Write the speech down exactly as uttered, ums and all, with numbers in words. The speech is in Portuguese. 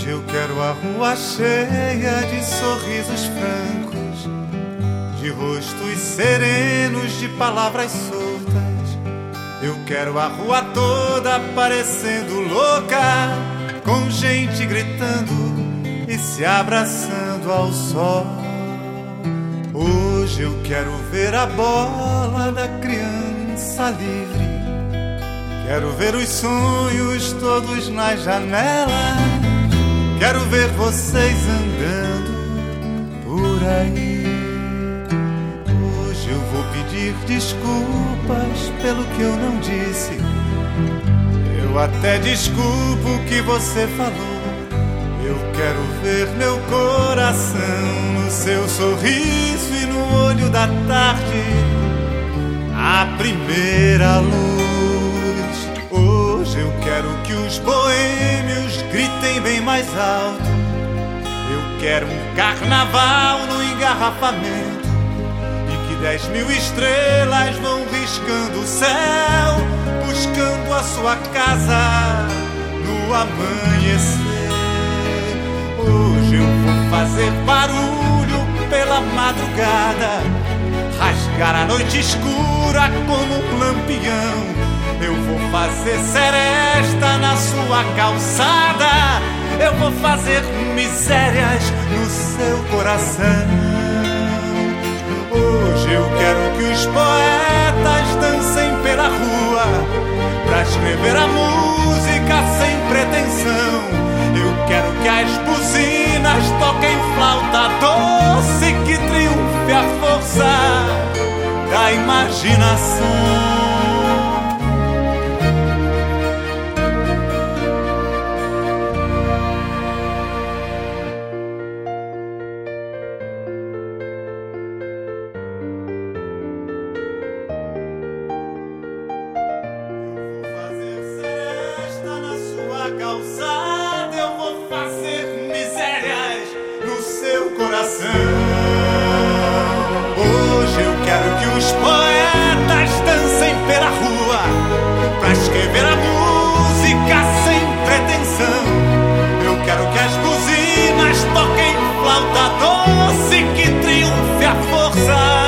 eu quero a rua cheia de sorrisos francos, de rostos serenos, de palavras soltas. Eu quero a rua toda parecendo louca, com gente gritando e se abraçando ao sol. Hoje eu quero ver a bola da criança livre, quero ver os sonhos todos nas janelas, quero ver vocês andando por aí. Hoje eu vou pedir desculpas pelo que eu não disse, eu até desculpo o que você falou. Eu quero ver meu coração no seu sorriso e no olho da tarde, a primeira luz. Hoje eu quero que os boêmios gritem bem mais alto. Eu quero um carnaval no engarrafamento e que dez mil estrelas vão riscando o céu, buscando a sua casa no amanhecer. Hoje eu vou fazer barulho pela madrugada, rasgar a noite escura como um lampião. Eu vou fazer seresta na sua calçada, eu vou fazer misérias no seu coração. Hoje eu quero que os poetas dancem pela rua, pra escrever a música sem pretensão. Eu quero que as buzinas toquem flauta doce, que triunfe a força da imaginação. Calçada, eu vou fazer misérias no seu coração. Hoje eu quero que os poetas dancem pela rua, pra escrever a música sem pretensão. Eu quero que as buzinas toquem flauta doce, que triunfe a força